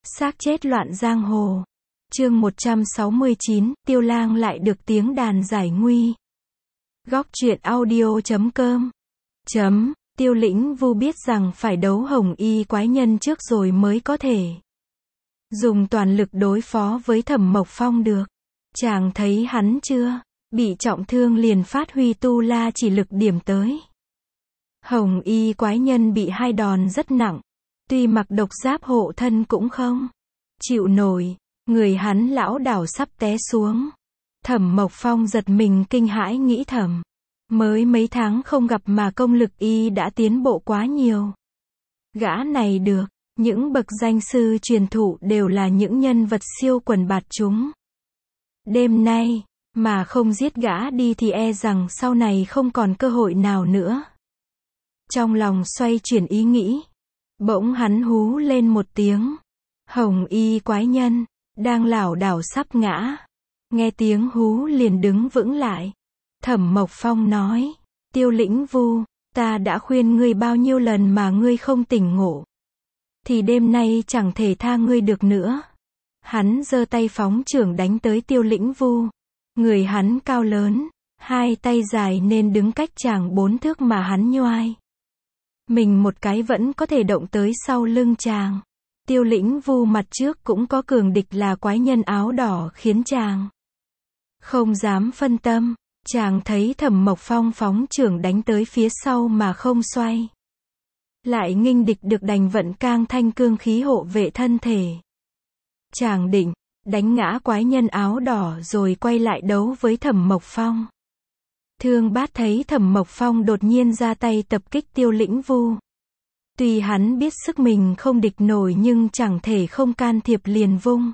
Xác chết loạn giang hồ. Chương 169, Tiêu Lang lại được tiếng đàn giải nguy. Góc truyện audio.com. Tiêu Lĩnh Vu biết rằng phải đấu Hồng Y quái nhân trước rồi mới có thể dùng toàn lực đối phó với Thẩm Mộc Phong được. Chàng thấy hắn chưa? Bị trọng thương liền phát huy tu la chỉ lực điểm tới. Hồng Y quái nhân bị hai đòn rất nặng. Tuy mặc độc giáp hộ thân cũng không chịu nổi. Người hắn lão đảo sắp té xuống. Thẩm Mộc Phong giật mình kinh hãi nghĩ thầm. Mới mấy tháng không gặp mà công lực y đã tiến bộ quá nhiều. Gã này được, những bậc danh sư truyền thụ đều là những nhân vật siêu quần bạt chúng. Đêm nay, mà không giết gã đi thì e rằng sau này không còn cơ hội nào nữa. Trong lòng xoay chuyển ý nghĩ. Bỗng hắn hú lên một tiếng. Hồng Y quái nhân, đang lảo đảo sắp ngã. Nghe tiếng hú liền đứng vững lại. Thẩm Mộc Phong nói, Tiêu Lĩnh Vu, ta đã khuyên ngươi bao nhiêu lần mà ngươi không tỉnh ngộ. Thì đêm nay chẳng thể tha ngươi được nữa. Hắn giơ tay phóng chưởng đánh tới Tiêu Lĩnh Vu. Người hắn cao lớn, hai tay dài nên đứng cách chàng 4 thước mà hắn nhoai. Mình một cái vẫn có thể động tới sau lưng chàng. Tiêu Lĩnh Vu mặt trước cũng có cường địch là quái nhân áo đỏ khiến chàng không dám phân tâm. Chàng thấy Thẩm Mộc Phong phóng chưởng đánh tới phía sau mà không xoay. Lại nghênh địch được đành vận cang thanh cương khí hộ vệ thân thể. Chàng định đánh ngã quái nhân áo đỏ rồi quay lại đấu với Thẩm Mộc Phong. Thương Bát thấy Thẩm Mộc Phong đột nhiên ra tay tập kích Tiêu Lĩnh Vu. Tuy hắn biết sức mình không địch nổi nhưng chẳng thể không can thiệp liền vung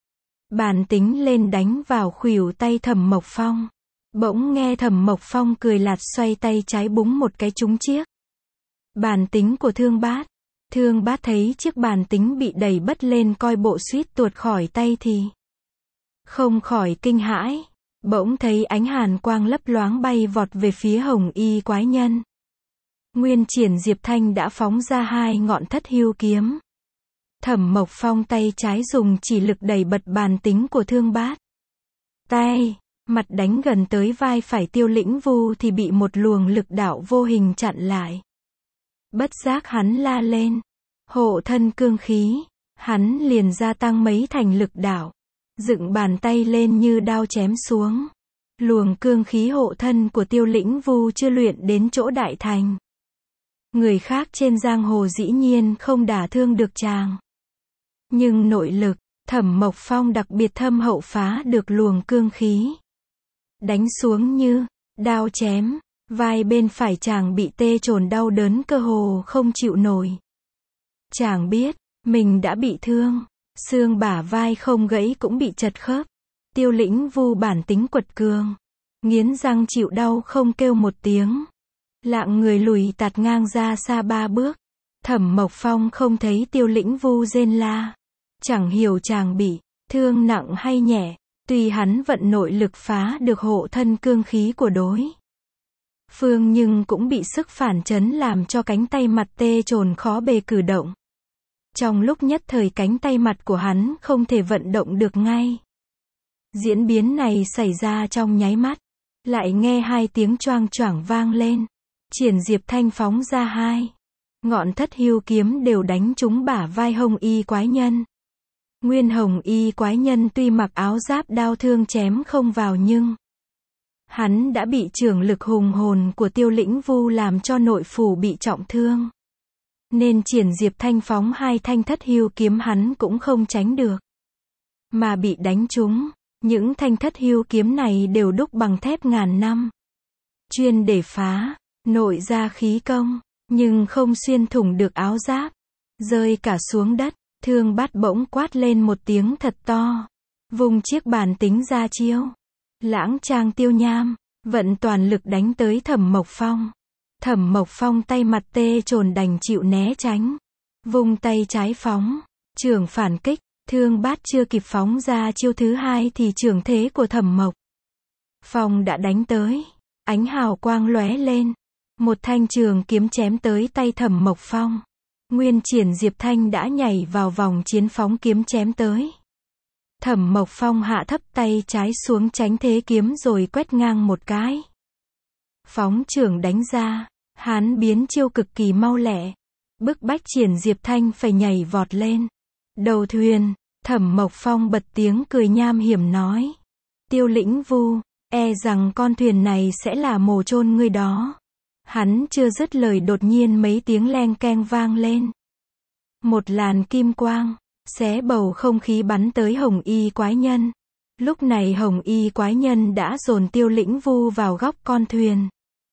bản tính lên đánh vào khuỷu tay Thẩm Mộc Phong. Bỗng nghe Thẩm Mộc Phong cười lạt xoay tay trái búng một cái trúng chiếc bản tính của Thương Bát. Thương Bát thấy chiếc bản tính bị đẩy bất lên coi bộ suýt tuột khỏi tay thì không khỏi kinh hãi. Bỗng thấy ánh hàn quang lấp loáng bay vọt về phía Hồng Y quái nhân. Nguyên Triển Diệp Thanh đã phóng ra hai ngọn Thất Hưu kiếm. Thẩm Mộc Phong tay trái dùng chỉ lực đẩy bật bản tính của Thương Bát. Tay mặt đánh gần tới vai phải Tiêu Lĩnh Vu thì bị một luồng lực đạo vô hình chặn lại. Bất giác hắn la lên. Hộ thân cương khí. Hắn liền gia tăng mấy thành lực đạo. Dựng bàn tay lên như đao chém xuống. Luồng cương khí hộ thân của Tiêu Lĩnh Vu chưa luyện đến chỗ đại thành. Người khác trên giang hồ dĩ nhiên không đả thương được chàng. Nhưng nội lực, Thẩm Mộc Phong đặc biệt thâm hậu phá được luồng cương khí. Đánh xuống như đao chém, vai bên phải chàng bị tê chồn đau đớn cơ hồ không chịu nổi. Chàng biết, mình đã bị thương, xương bả vai không gãy cũng bị chật khớp. Tiêu Lĩnh Vu bản tính quật cường, nghiến răng chịu đau không kêu một tiếng. Lạng người lùi tạt ngang ra xa 3 bước. Thẩm Mộc Phong không thấy Tiêu Lĩnh Vu rên la. Chẳng hiểu chàng bị thương nặng hay nhẹ. Tuy hắn vận nội lực phá được hộ thân cương khí của đối phương nhưng cũng bị sức phản chấn làm cho cánh tay mặt tê chồn khó bề cử động. Trong lúc nhất thời cánh tay mặt của hắn không thể vận động được ngay. Diễn biến này xảy ra trong nháy mắt. Lại nghe hai tiếng choang choảng vang lên. Triển Diệp Thanh phóng ra hai ngọn Thất Hưu kiếm đều đánh trúng bả vai Hồng Y quái nhân. Nguyên Hồng Y quái nhân tuy mặc áo giáp đao thương chém không vào nhưng hắn đã bị chưởng lực hùng hồn của Tiêu Lĩnh Vu làm cho nội phủ bị trọng thương. Nên Triển Diệp Thanh phóng hai thanh Thất Hưu kiếm hắn cũng không tránh được. Mà bị đánh trúng, những thanh Thất Hưu kiếm này đều đúc bằng thép ngàn năm. Chuyên để phá nội ra khí công, nhưng không xuyên thủng được áo giáp. Rơi cả xuống đất. Thương Bát bỗng quát lên một tiếng thật to. Vùng chiếc bản tính ra chiêu. Lãng Trang Tiêu Nham, vận toàn lực đánh tới Thẩm Mộc Phong. Thẩm Mộc Phong tay mặt tê chồn đành chịu né tránh. Vùng tay trái phóng, chưởng phản kích. Thương Bát chưa kịp phóng ra chiêu thứ hai thì chưởng thế của Thẩm Mộc Phong đã đánh tới. Ánh hào quang lóe lên. Một thanh trường kiếm chém tới tay Thẩm Mộc Phong. Nguyên Triển Diệp Thanh đã nhảy vào vòng chiến phóng kiếm chém tới. Thẩm Mộc Phong hạ thấp tay trái xuống tránh thế kiếm rồi quét ngang một cái. Phóng trưởng đánh ra, hắn biến chiêu cực kỳ mau lẹ, bức bách Triển Diệp Thanh phải nhảy vọt lên. Đầu thuyền, Thẩm Mộc Phong bật tiếng cười nham hiểm nói. Tiêu Lĩnh Vu, e rằng con thuyền này sẽ là mồ chôn ngươi đó. Hắn chưa dứt lời đột nhiên mấy tiếng leng keng vang lên. Một làn kim quang, xé bầu không khí bắn tới Hồng Y quái nhân. Lúc này Hồng Y quái nhân đã dồn Tiêu Lĩnh Vu vào góc con thuyền.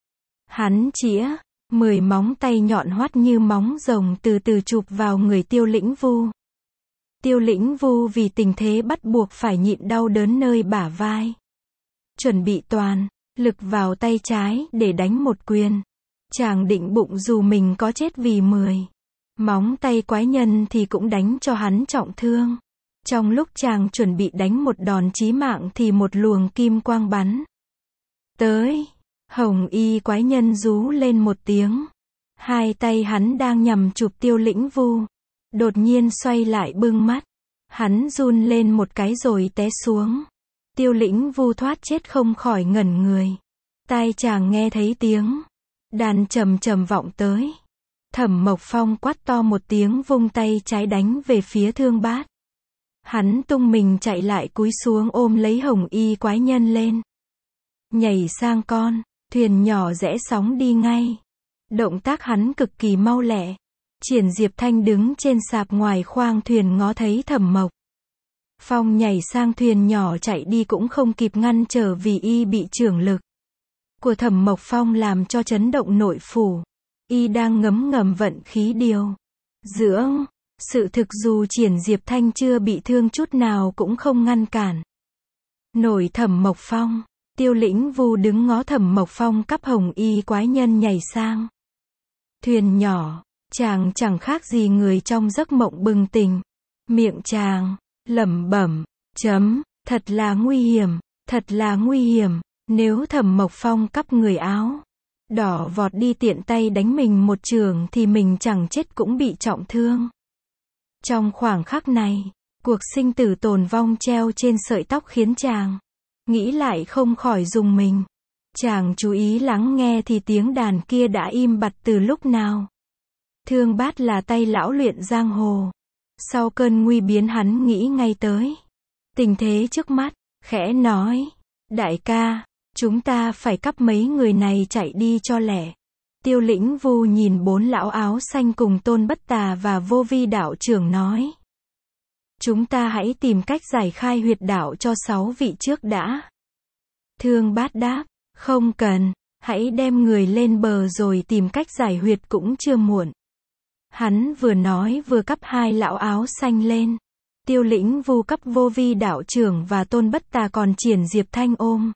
Hắn chĩa, 10 móng tay nhọn hoắt như móng rồng từ từ chụp vào người Tiêu Lĩnh Vu. Tiêu Lĩnh Vu vì tình thế bắt buộc phải nhịn đau đớn nơi bả vai. Chuẩn bị toàn lực vào tay trái để đánh một quyền. Chàng định bụng dù mình có chết vì 10 móng tay quái nhân thì cũng đánh cho hắn trọng thương. Trong lúc chàng chuẩn bị đánh một đòn chí mạng thì một luồng kim quang bắn tới. Hồng Y quái nhân rú lên một tiếng. Hai tay hắn đang nhằm chụp Tiêu Lĩnh Vu. Đột nhiên xoay lại bưng mắt. Hắn run lên một cái rồi té xuống. Tiêu Lĩnh Vu thoát chết không khỏi ngẩn người. Tai chàng nghe thấy tiếng đàn trầm trầm vọng tới. Thẩm Mộc Phong quát to một tiếng vung tay trái đánh về phía Thương Bát. Hắn tung mình chạy lại cúi xuống ôm lấy Hồng Y quái nhân lên. Nhảy sang con thuyền nhỏ rẽ sóng đi ngay. Động tác hắn cực kỳ mau lẹ. Triển Diệp Thanh đứng trên sạp ngoài khoang thuyền ngó thấy Thẩm Mộc Phong nhảy sang thuyền nhỏ chạy đi cũng không kịp ngăn trở vì y bị chưởng lực của Thẩm Mộc Phong làm cho chấn động nội phủ. Y đang ngấm ngầm vận khí điều dưỡng. Sự thực dù Triển Diệp Thanh chưa bị thương chút nào cũng không ngăn cản nổi Thẩm Mộc Phong. Tiêu Lĩnh Vu đứng ngó Thẩm Mộc Phong cắp Hồng Y quái nhân nhảy sang thuyền nhỏ. Chàng chẳng khác gì người trong giấc mộng bừng tỉnh. Miệng chàng lẩm bẩm, thật là nguy hiểm, thật là nguy hiểm. Nếu Thẩm Mộc Phong cắp người áo đỏ vọt đi tiện tay đánh mình một chưởng thì mình chẳng chết cũng bị trọng thương. Trong khoảng khắc này, cuộc sinh tử tồn vong treo trên sợi tóc khiến chàng nghĩ lại không khỏi rùng mình. Chàng chú ý lắng nghe thì tiếng đàn kia đã im bặt từ lúc nào. Thương Bát là tay lão luyện giang hồ. Sau cơn nguy biến hắn nghĩ ngay tới tình thế trước mắt, khẽ nói, đại ca, chúng ta phải cắp mấy người này chạy đi cho lẹ. Tiêu Lĩnh Vu nhìn 4 lão áo xanh cùng Tôn Bất Tà và Vô Vi đạo trưởng nói. Chúng ta hãy tìm cách giải khai huyệt đạo cho 6 vị trước đã. Thương Bát đáp, không cần, hãy đem người lên bờ rồi tìm cách giải huyệt cũng chưa muộn. Hắn vừa nói vừa cắp 2 lão áo xanh lên. Tiêu Lĩnh Vu cắp Vô Vi đạo trưởng và Tôn Bất Tà còn Triển Diệp Thanh ôm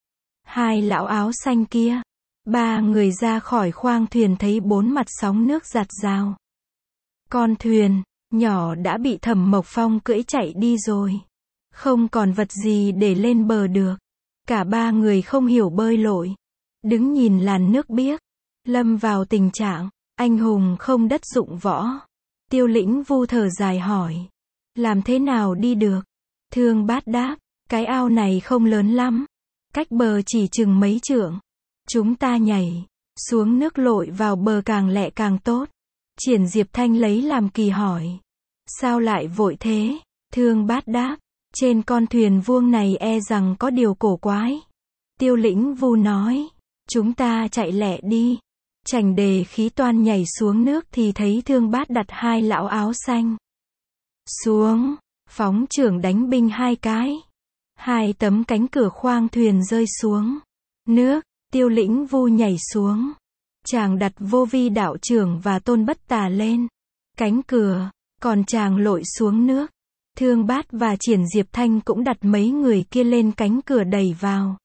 2 lão áo xanh kia. 3 người ra khỏi khoang thuyền thấy 4 mặt sóng nước giạt rào. Con thuyền nhỏ đã bị Thẩm Mộc Phong cưỡi chạy đi rồi. Không còn vật gì để lên bờ được. Cả 3 người không hiểu bơi lội. Đứng nhìn làn nước biếc. Lâm vào tình trạng anh hùng không đất dụng võ. Tiêu Lĩnh Vu thở dài hỏi. Làm thế nào đi được? Thương Bát đáp. Cái ao này không lớn lắm. Cách bờ chỉ chừng mấy trượng. Chúng ta nhảy xuống nước lội vào bờ càng lẹ càng tốt. Triển Diệp Thanh lấy làm kỳ hỏi. Sao lại vội thế? Thương Bát đáp. Trên con thuyền vuông này e rằng có điều cổ quái. Tiêu Lĩnh Vu nói. Chúng ta chạy lẹ đi. Chành đề khí toan nhảy xuống nước thì thấy Thương Bát đặt 2 lão áo xanh xuống. Phóng chưởng đánh binh 2 cái. 2 tấm cánh cửa khoang thuyền rơi xuống nước. Tiêu Lĩnh Vu nhảy xuống. Chàng đặt Vô Vi đạo trưởng và Tôn Bất Tà lên cánh cửa, còn chàng lội xuống nước. Thương Bát và Triển Diệp Thanh cũng đặt mấy người kia lên cánh cửa đẩy vào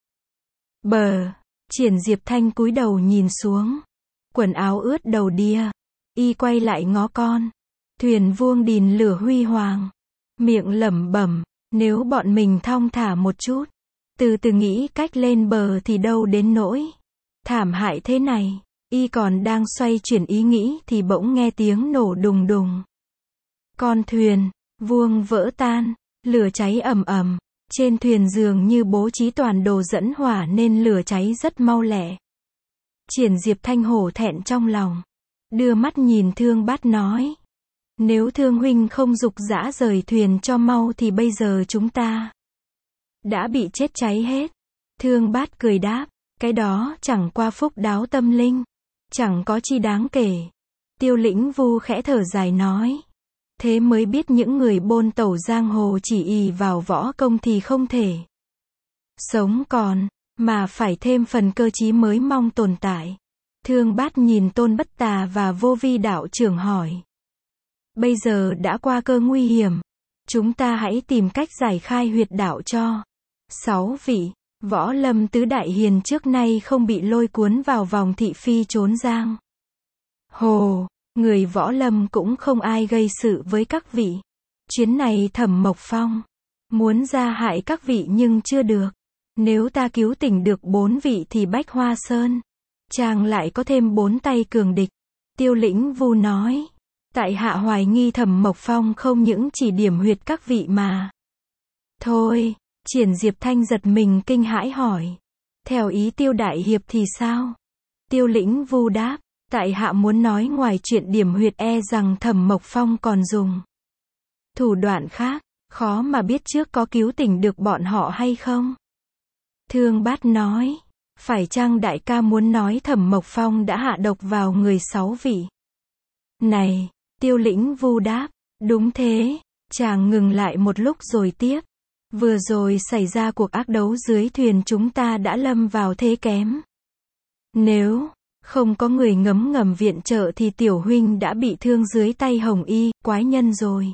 bờ. Triển Diệp Thanh cúi đầu nhìn xuống. Quần áo ướt đầu đìa. Y quay lại ngó con thuyền vuông đìn lửa huy hoàng. Miệng lẩm bẩm, nếu bọn mình thong thả một chút, từ từ nghĩ cách lên bờ thì đâu đến nỗi thảm hại thế này. Y còn đang xoay chuyển ý nghĩ thì bỗng nghe tiếng nổ đùng đùng. Con thuyền vuông vỡ tan, lửa cháy ầm ầm. Trên thuyền dường như bố trí toàn đồ dẫn hỏa nên lửa cháy rất mau lẹ. Triển Diệp Thanh hổ thẹn trong lòng. Đưa mắt nhìn Thương Bát nói. Nếu Thương huynh không giục giã rời thuyền cho mau thì bây giờ chúng ta đã bị chết cháy hết. Thương Bát cười đáp. Cái đó chẳng qua phúc đáo tâm linh. Chẳng có chi đáng kể. Tiêu Lĩnh Vu khẽ thở dài nói. Thế mới biết những người bôn tẩu giang hồ chỉ ỷ vào võ công thì không thể sống còn, mà phải thêm phần cơ trí mới mong tồn tại. Thương Bát nhìn Tôn Bất Tà và Vô Vi đạo trưởng hỏi. Bây giờ đã qua cơ nguy hiểm. Chúng ta hãy tìm cách giải khai huyệt đạo cho 6 vị võ lâm tứ đại hiền trước nay không bị lôi cuốn vào vòng thị phi trốn giang hồ. Người võ lâm cũng không ai gây sự với các vị. Chuyến này Thẩm Mộc Phong muốn ra hại các vị nhưng chưa được. Nếu ta cứu tỉnh được 4 vị thì Bách Hoa Sơn chàng lại có thêm 4 tay cường địch. Tiêu Lĩnh Vu nói. Tại hạ hoài nghi Thẩm Mộc Phong không những chỉ điểm huyệt các vị mà. Thôi, Triển Diệp Thanh giật mình kinh hãi hỏi. Theo ý Tiêu đại hiệp thì sao? Tiêu Lĩnh Vu đáp. Tại hạ muốn nói ngoài chuyện điểm huyệt rằng Thẩm Mộc Phong còn dùng thủ đoạn khác, khó mà biết trước có cứu tỉnh được bọn họ hay không. Thương Bát nói. Phải chăng đại ca muốn nói Thẩm Mộc Phong đã hạ độc vào người 6 vị này? Tiêu Lĩnh Vu đáp. Đúng thế. Chàng ngừng lại một lúc rồi tiếp. Vừa rồi xảy ra cuộc ác đấu dưới thuyền chúng ta đã lâm vào thế kém. Nếu không có người ngấm ngầm viện trợ thì tiểu huynh đã bị thương dưới tay Hồng Y, quái nhân rồi.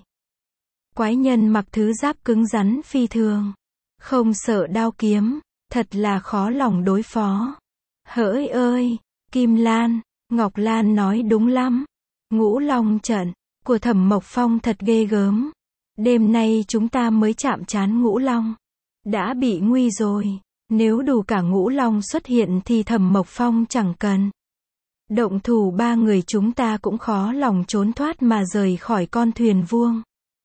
Quái nhân mặc thứ giáp cứng rắn phi thường. Không sợ đao kiếm. Thật là khó lòng đối phó. Hỡi ơi! Kim Lan, Ngọc Lan nói đúng lắm. Ngũ Long trận của Thẩm Mộc Phong thật ghê gớm. Đêm nay chúng ta mới chạm trán Ngũ Long. Đã bị nguy rồi. Nếu đủ cả Ngũ Long xuất hiện thì Thẩm Mộc Phong chẳng cần động thủ 3 người chúng ta cũng khó lòng trốn thoát mà rời khỏi con thuyền vuông.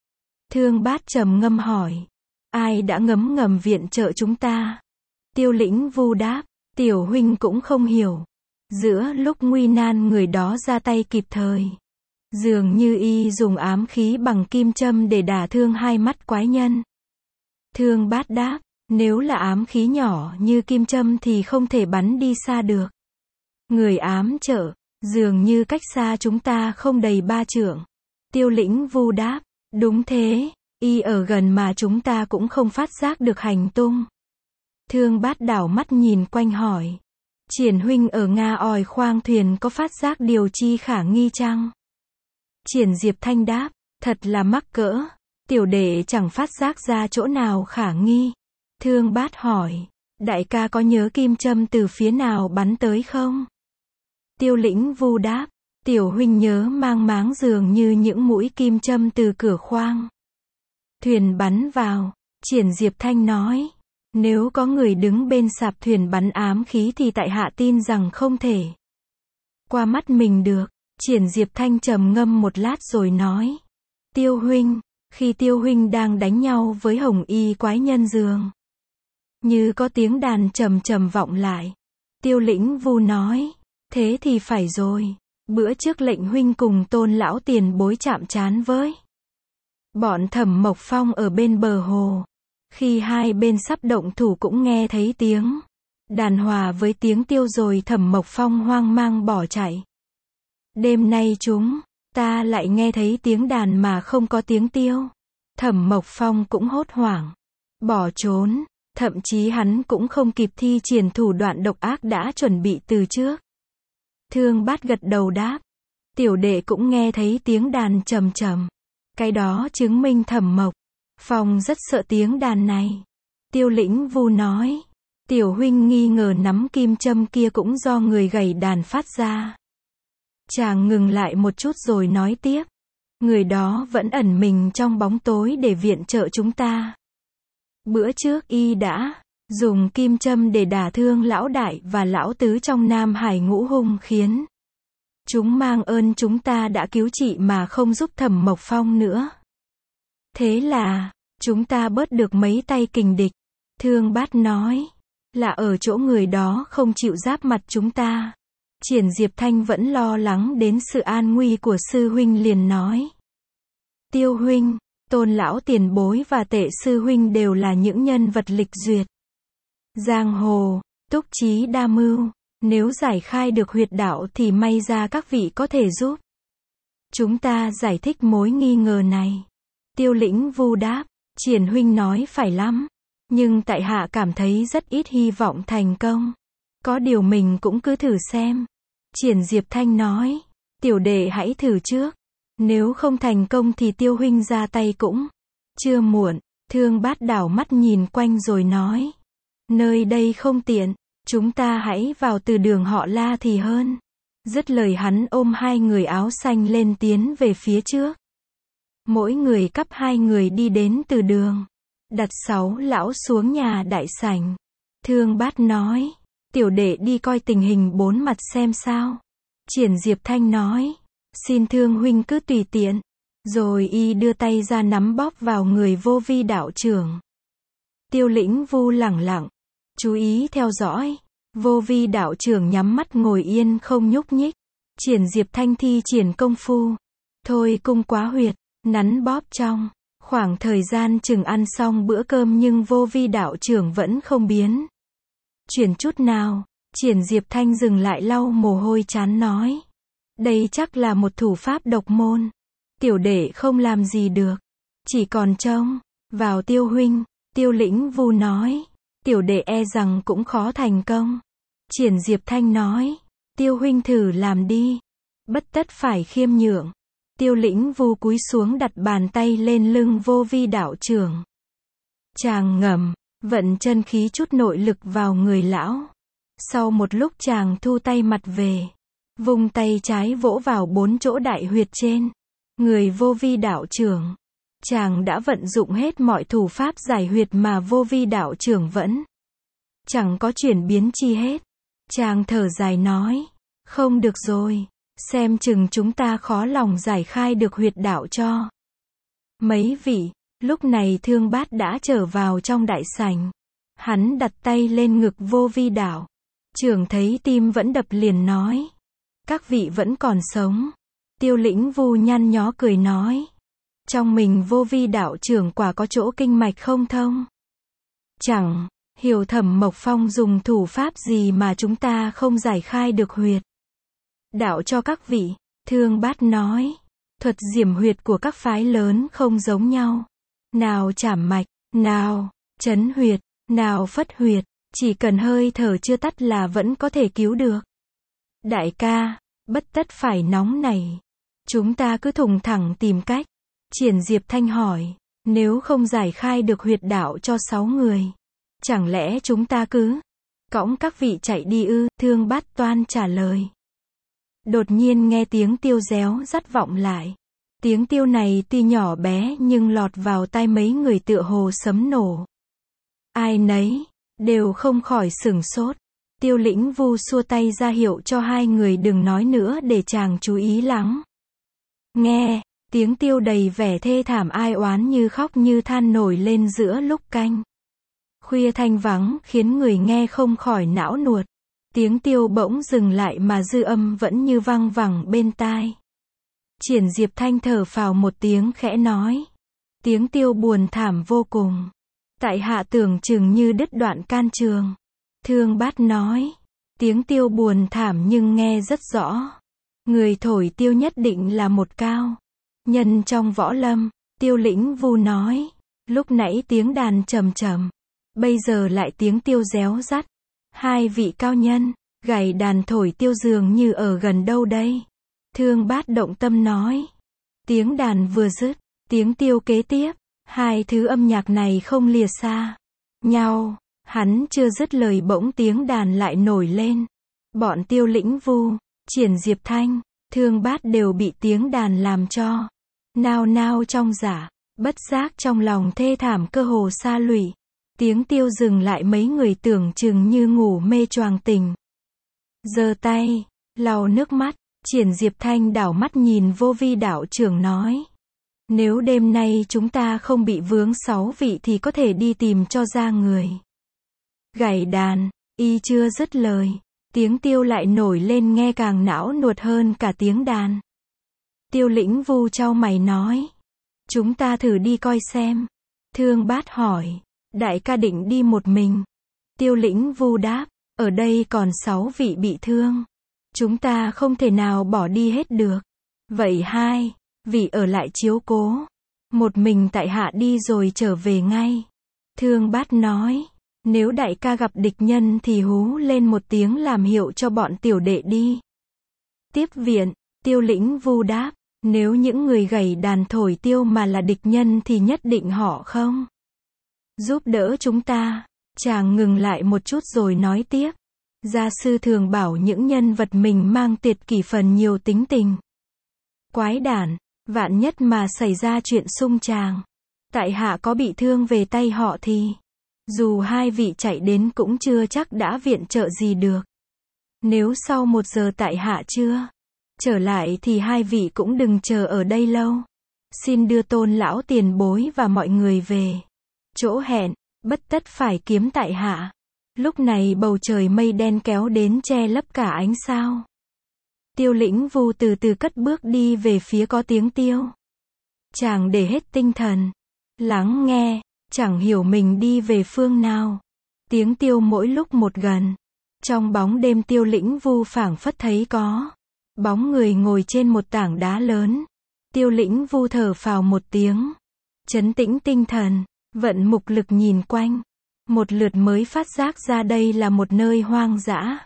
Thương Bát trầm ngâm hỏi. Ai đã ngấm ngầm viện trợ chúng ta? Tiêu Lĩnh Vu đáp. Tiểu huynh cũng không hiểu. Giữa lúc nguy nan người đó ra tay kịp thời. Dường như y dùng ám khí bằng kim châm để đả thương 2 mắt quái nhân. Thương Bát đáp. Nếu là ám khí nhỏ như kim châm thì không thể bắn đi xa được. Người ám trợ dường như cách xa chúng ta không đầy 3 trượng. Tiêu Lĩnh Vu đáp. Đúng thế. Y ở gần mà chúng ta cũng không phát giác được hành tung. Thương Bát đảo mắt nhìn quanh hỏi. Triển huynh ở Nga Ỏi khoang thuyền có phát giác điều chi khả nghi chăng? Triển Diệp Thanh đáp. Thật là mắc cỡ. Tiểu đệ chẳng phát giác ra chỗ nào khả nghi. Thương Bát hỏi. Đại ca có nhớ kim châm từ phía nào bắn tới không? Tiêu Lĩnh Vu đáp. Tiểu huynh nhớ mang máng dường như những mũi kim châm từ cửa khoang thuyền bắn vào. Triển Diệp Thanh nói. Nếu có người đứng bên sạp thuyền bắn ám khí thì tại hạ tin rằng không thể qua mắt mình được. Triển Diệp Thanh trầm ngâm một lát rồi nói. Tiêu huynh, khi Tiêu huynh đang đánh nhau với Hồng Y quái nhân dường như có tiếng đàn trầm trầm vọng lại. Tiêu Lĩnh Vu nói. Thế thì phải rồi. Bữa trước lệnh huynh cùng Tôn lão tiền bối chạm trán với bọn Thẩm Mộc Phong ở bên bờ hồ. Khi hai bên sắp động thủ cũng nghe thấy tiếng đàn hòa với tiếng tiêu rồi Thẩm Mộc Phong hoang mang bỏ chạy. Đêm nay chúng ta lại nghe thấy tiếng đàn mà không có tiếng tiêu. Thẩm Mộc Phong cũng hốt hoảng bỏ trốn. Thậm chí hắn cũng không kịp thi triển thủ đoạn độc ác đã chuẩn bị từ trước. Thương Bát gật đầu đáp. Tiểu đệ cũng nghe thấy tiếng đàn trầm trầm. Cái đó chứng minh Thẩm Mộc Phong rất sợ tiếng đàn này. Tiêu Lĩnh Vu nói. Tiểu huynh nghi ngờ nắm kim châm kia cũng do người gảy đàn phát ra. Chàng ngừng lại một chút rồi nói tiếp. Người đó vẫn ẩn mình trong bóng tối để viện trợ chúng ta. Bữa trước y đã dùng kim châm để đả thương lão đại và lão tứ trong Nam Hải Ngũ Hung khiến chúng mang ơn chúng ta đã cứu chị mà không giúp Thẩm Mộc Phong nữa. Thế là, chúng ta bớt được mấy tay kình địch. Thương Bát nói, là ở chỗ người đó không chịu giáp mặt chúng ta. Triển Diệp Thanh vẫn lo lắng đến sự an nguy của sư huynh liền nói. Tiêu huynh, Tôn lão tiền bối và Tệ sư huynh đều là những nhân vật lịch duyệt. Giang hồ, túc trí đa mưu, nếu giải khai được huyệt đạo thì may ra các vị có thể giúp chúng ta giải thích mối nghi ngờ này. Tiêu Lĩnh Vu đáp, Triển huynh nói phải lắm, nhưng tại hạ cảm thấy rất ít hy vọng thành công. Có điều mình cũng cứ thử xem. Triển Diệp Thanh nói, tiểu đệ hãy thử trước. Nếu không thành công thì Tiêu huynh ra tay cũng chưa muộn. Thương Bát đảo mắt nhìn quanh rồi nói, nơi đây không tiện, chúng ta hãy vào từ đường họ La thì hơn. Dứt lời hắn ôm hai người áo xanh lên tiến về phía trước. Mỗi người cắp hai người đi đến từ đường. Đặt 6 lão xuống nhà đại sảnh. Thương Bát nói, tiểu đệ đi coi tình hình bốn mặt xem sao. Triển Diệp Thanh nói, xin Thương huynh cứ tùy tiện. Rồi y đưa tay ra nắm bóp vào người Vô Vi đạo trưởng. Tiêu Lĩnh Vu lẳng lặng, chú ý theo dõi. Vô Vi đạo trưởng nhắm mắt ngồi yên không nhúc nhích. Triển Diệp Thanh thi triển công phu. Thôi cung quá huyệt, nắn bóp trong khoảng thời gian chừng ăn xong bữa cơm nhưng Vô Vi đạo trưởng vẫn không biến chuyển chút nào. Triển Diệp Thanh dừng lại lau mồ hôi chán nói, đây chắc là một thủ pháp độc môn. Tiểu đệ không làm gì được, chỉ còn trông vào Tiêu huynh. Tiêu Lĩnh Vu nói, tiểu đệ e rằng cũng khó thành công. Triển Diệp Thanh nói, Tiêu huynh thử làm đi, bất tất phải khiêm nhượng. Tiêu Lĩnh Vu cúi xuống đặt bàn tay lên lưng Vô Vi đạo trưởng. Chàng ngầm, vận chân khí chút nội lực vào người lão. Sau một lúc chàng thu tay mặt về, vùng tay trái vỗ vào 4 chỗ đại huyệt trên người Vô Vi đạo trưởng. Chàng đã vận dụng hết mọi thủ pháp giải huyệt mà Vô Vi đạo trưởng vẫn chẳng có chuyển biến chi hết. Chàng thở dài nói, không được rồi, xem chừng chúng ta khó lòng giải khai được huyệt đạo cho mấy vị. Lúc này Thương Bát đã trở vào trong đại sảnh. Hắn đặt tay lên ngực Vô Vi đạo trưởng thấy tim vẫn đập liền nói, các vị vẫn còn sống. Tiêu Lĩnh Vu nhăn nhó cười nói, trong mình Vô Vi đạo trưởng quả có chỗ kinh mạch không thông. Chẳng hiểu Thẩm Mộc Phong dùng thủ pháp gì mà chúng ta không giải khai được huyệt đạo cho các vị. Thương Bát nói, thuật diểm huyệt của các phái lớn không giống nhau. Nào trảm mạch, nào chấn huyệt, nào phất huyệt, chỉ cần hơi thở chưa tắt là vẫn có thể cứu được. Đại ca, bất tất phải nóng nảy, chúng ta cứ thùng thẳng tìm cách. Triển Diệp Thanh hỏi, nếu không giải khai được huyệt đạo cho 6 người, chẳng lẽ chúng ta cứ cõng các vị chạy đi ư? Thương Bát toan trả lời. Đột nhiên nghe tiếng tiêu réo rắt vọng lại. Tiếng tiêu này tuy nhỏ bé nhưng lọt vào tai mấy người tựa hồ sấm nổ. Ai nấy đều không khỏi sửng sốt. Tiêu Lĩnh Vu xua tay ra hiệu cho hai người đừng nói nữa để chàng chú ý lắng nghe. Tiếng tiêu đầy vẻ thê thảm ai oán như khóc như than nổi lên giữa lúc canh khuya thanh vắng khiến người nghe không khỏi não nuột. Tiếng tiêu bỗng dừng lại mà dư âm vẫn như văng vẳng bên tai. Triển Diệp Thanh thở phào một tiếng khẽ nói, tiếng tiêu buồn thảm vô cùng. Tại hạ tưởng chừng như đứt đoạn can trường. Thương Bát nói, tiếng tiêu buồn thảm nhưng nghe rất rõ. Người thổi tiêu nhất định là một cao nhân trong võ lâm. Tiêu Lĩnh Vu nói, lúc nãy tiếng đàn trầm trầm, bây giờ lại tiếng tiêu réo rắt. Hai vị cao nhân gảy đàn thổi tiêu dường như ở gần đâu đây? Thương Bát động tâm nói, tiếng đàn vừa dứt, tiếng tiêu kế tiếp. Hai thứ âm nhạc này không lìa xa nhau. Hắn chưa dứt lời bỗng tiếng đàn lại nổi lên. Bọn Tiêu Lĩnh Vu, Triển Diệp Thanh, Thương Bát đều bị tiếng đàn làm cho nao nao trong dạ, bất giác trong lòng thê thảm cơ hồ sa lụy. Tiếng Tiêu dừng lại, mấy người tưởng chừng như ngủ mê choàng tỉnh. Giơ tay, lau nước mắt, Triển Diệp Thanh đảo mắt nhìn Vô Vi đạo trưởng nói. Nếu đêm nay chúng ta không bị vướng 6 vị thì có thể đi tìm cho ra người. Gảy đàn, y chưa dứt lời. Tiếng Tiêu lại nổi lên nghe càng não nuột hơn cả tiếng đàn. Tiêu Lĩnh Vu chau mày nói. Chúng ta thử đi coi xem. Thương Bát hỏi. Đại ca định đi một mình. Tiêu Lĩnh Vu đáp. Ở đây còn 6 vị bị thương. Chúng ta không thể nào bỏ đi hết được. Vậy 2 vị ở lại chiếu cố. Một mình tại hạ đi rồi trở về ngay. Thương Bát nói. Nếu đại ca gặp địch nhân thì hú lên một tiếng làm hiệu cho bọn tiểu đệ đi. Tiếp viện, Tiêu Lĩnh Vu đáp. Nếu những người gảy đàn thổi tiêu mà là địch nhân thì nhất định họ không giúp đỡ chúng ta. Chàng ngừng lại một chút rồi nói tiếp. Gia sư thường bảo những nhân vật mình mang tuyệt kỷ phần nhiều tính tình. Quái đản, vạn nhất mà xảy ra chuyện xung tràng. Tại hạ có bị thương về tay họ thì, dù 2 vị chạy đến cũng chưa chắc đã viện trợ gì được. Nếu sau 1 giờ tại hạ chưa trở lại thì 2 vị cũng đừng chờ ở đây lâu. Xin đưa Tôn lão tiền bối và mọi người về chỗ hẹn, bất tất phải kiếm tại hạ. Lúc này bầu trời mây đen kéo đến che lấp cả ánh sao. Tiêu Lĩnh Vu từ từ cất bước đi về phía có tiếng tiêu. Chàng để hết tinh thần, lắng nghe, chẳng hiểu mình đi về phương nào. Tiếng tiêu mỗi lúc một gần. Trong bóng đêm Tiêu Lĩnh Vu phảng phất thấy có bóng người ngồi trên một tảng đá lớn. Tiêu Lĩnh Vu thở phào một tiếng, trấn tĩnh tinh thần, vận mục lực nhìn quanh. Một lượt mới phát giác ra đây là một nơi hoang dã.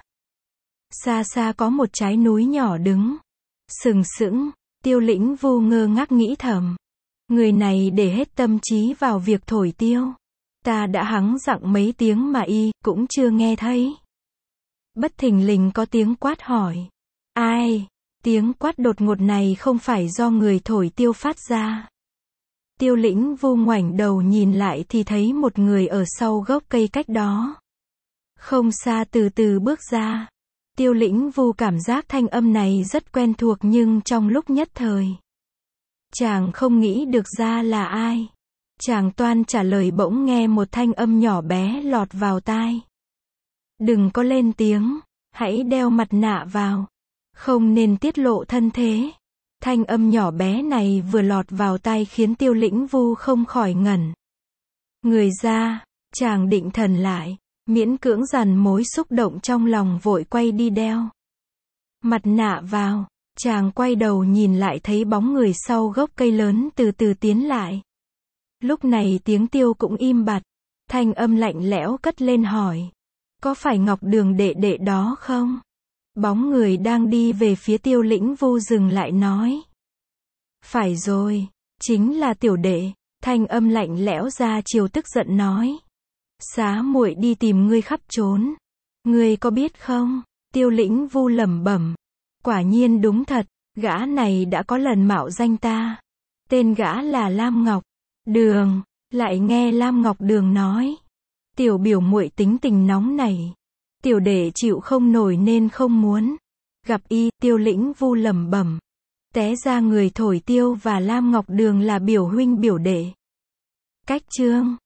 Xa xa có một trái núi nhỏ đứng sừng sững. Tiêu Lĩnh Vu ngơ ngác nghĩ thầm. Người này để hết tâm trí vào việc thổi tiêu. Ta đã hắng giọng mấy tiếng mà y cũng chưa nghe thấy. Bất thình lình có tiếng quát hỏi. Ai? Tiếng quát đột ngột này không phải do người thổi tiêu phát ra. Tiêu Lĩnh Vu ngoảnh đầu nhìn lại thì thấy một người ở sau gốc cây cách đó không xa từ từ bước ra. Tiêu Lĩnh Vu cảm giác thanh âm này rất quen thuộc nhưng trong lúc nhất thời chàng không nghĩ được ra là ai. Chàng toan trả lời bỗng nghe một thanh âm nhỏ bé lọt vào tai. Đừng có lên tiếng, hãy đeo mặt nạ vào. Không nên tiết lộ thân thế. Thanh âm nhỏ bé này vừa lọt vào tai khiến Tiêu Lĩnh Vu không khỏi ngẩn người ra. Chàng định thần lại, miễn cưỡng dằn mối xúc động trong lòng vội quay đi đeo mặt nạ vào. Chàng quay đầu nhìn lại thấy bóng người sau gốc cây lớn từ từ tiến lại. Lúc này tiếng tiêu cũng im bặt. Thanh âm lạnh lẽo cất lên hỏi. Có phải Ngọc Đường đệ đệ đó không? Bóng người đang đi về phía Tiêu Lĩnh Vu dừng lại nói. Phải rồi, chính là tiểu đệ. Thanh âm lạnh lẽo ra chiều tức giận nói. Xá muội đi tìm ngươi khắp trốn. Ngươi có biết không? Tiêu Lĩnh Vu lẩm bẩm. Quả nhiên đúng thật, gã này đã có lần mạo danh ta. Tên gã là Lam Ngọc Đường. Lại nghe Lam Ngọc Đường nói. Tiểu biểu muội tính tình nóng nảy. Tiểu đệ chịu không nổi nên không muốn gặp y. Tiêu Lĩnh Vu lẩm bẩm. Té ra người thổi tiêu và Lam Ngọc Đường là biểu huynh biểu đệ. Cách chương